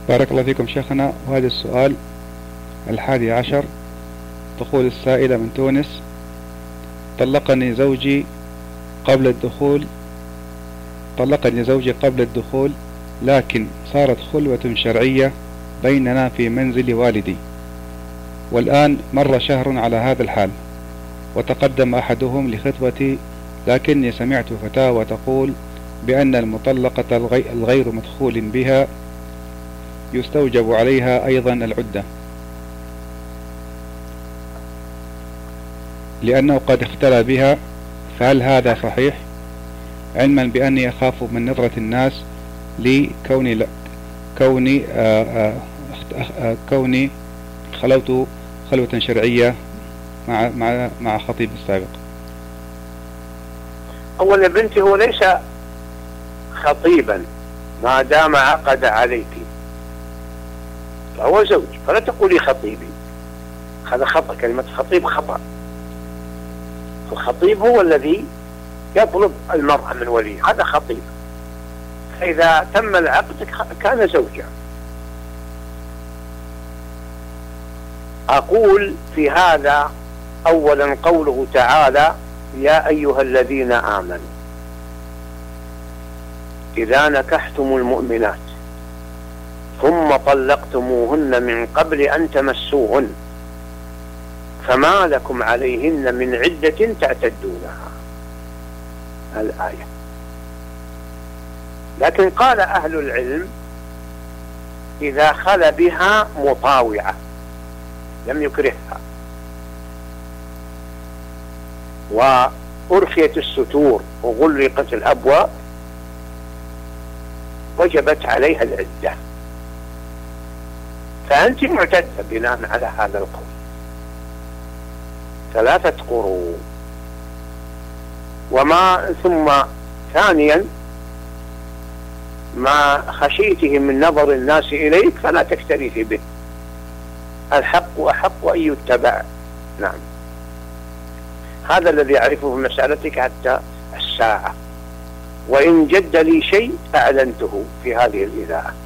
بارك الله فيكم شيخنا. وهذا السؤال 11. تقول السائلة من تونس: طلقني زوجي قبل الدخول، لكن صارت خلوة شرعية بيننا في منزل والدي، والآن مر شهر على هذا الحال، وتقدم أحدهم لخطبتي، لكني سمعت فتاوى تقول بأن المطلقة الغير مدخول بها يستوجب عليها أيضا العدة، لأنه قد اختلى بها، فهل هذا صحيح؟ علما بأني أخاف من نظرة الناس كوني خلوت خلوة شرعية مع خطيب السابق. أولا بنتي هو ليس خطيبا ما دام عقد عليك، فهو زوج، فلا تقولي خطيبي، هذا خطأ، كلمة خطيب خطأ. الخطيب هو الذي يطلب المرأة من ولي، هذا خطيب، فإذا تم العقد كان زوجا. أقول في هذا أولا قوله تعالى: يا أيها الذين آمنوا إذا نكحتم المؤمنات ثم طلقتموهن من قبل أن تمسوهن فما لكم عليهن من عدة تعتدونها، الآية. لكن قال أهل العلم: إذا خل بها مطاوعة لم يكرهها وأرخيت الستور وغلقت الأبواب وجبت عليها العدة، فأنت معتدة بناء على هذا القول 3 قروء. ثم ثانيا ما خشيته من نظر الناس إليك فلا تكترثي به، الحق أحق أن يتبع. نعم، هذا الذي أعرفه في مسألتك حتى الساعة، وإن جد لي شيء أعلنته في هذه الإذاعة.